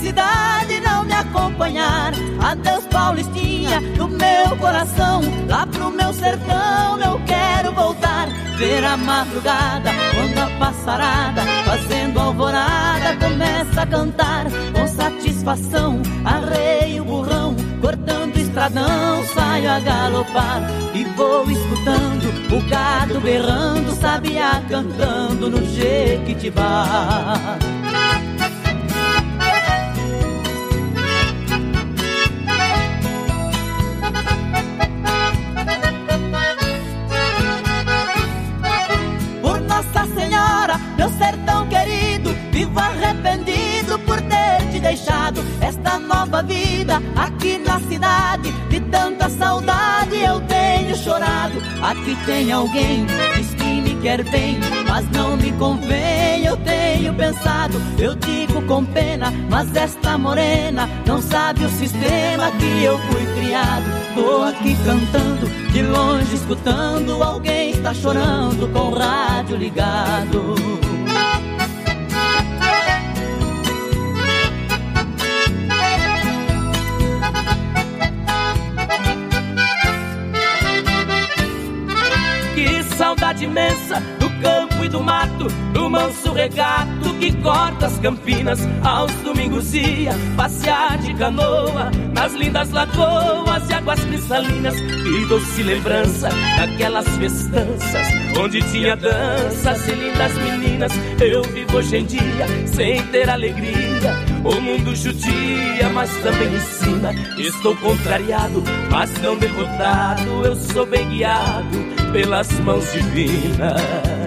cidade não me acompanhar. Adeus, Paulistinha, do meu coração, lá pro meu sertão eu quero voltar. Ver a madrugada, quando a passarada, fazendo alvorada, começa a cantar. Com satisfação, arreio o burrão, cortando o estradão, saio a galopar. E vou escutando o gado berrando, sabiá cantando no Jequitibá. Meu sertão querido, vivo arrependido por ter te deixado. Esta nova vida aqui na cidade, de tanta saudade eu tenho chorado. Aqui tem alguém, diz que me quer bem, mas não me convém, eu tenho pensado. Eu digo com pena, mas esta morena não sabe o sistema que eu fui criado. Tô aqui cantando, de longe escutando, alguém está chorando com o rádio ligado. Que saudade imensa do campo e do mato, do manso regato que corta as campinas. Aos domingos ia passear de canoa nas lindas lagoas e águas cristalinas. Que doce lembrança daquelas festanças onde tinha danças e lindas meninas. Eu vivo hoje em dia sem ter alegria, o mundo judia, mas também ensina. Estou contrariado, mas não derrotado, eu sou bem guiado pelas mãos divinas.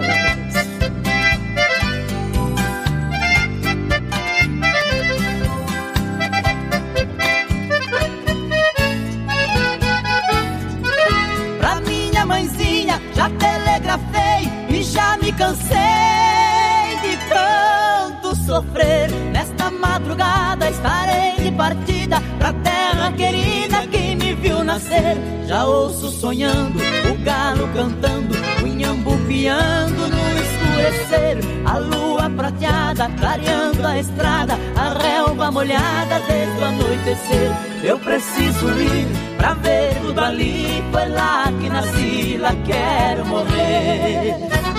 Pra minha mãezinha já telegrafei e já me cansei de tanto sofrer. Nesta madrugada estarei de partida pra terra querida que me viu nascer. Já ouço sonhando o galo cantando, o inhambu piando no escurecer. A lua prateada clareando a estrada, a relva molhada desde o anoitecer. Eu preciso ir pra ver tudo ali, foi lá que nasci, lá quero morrer.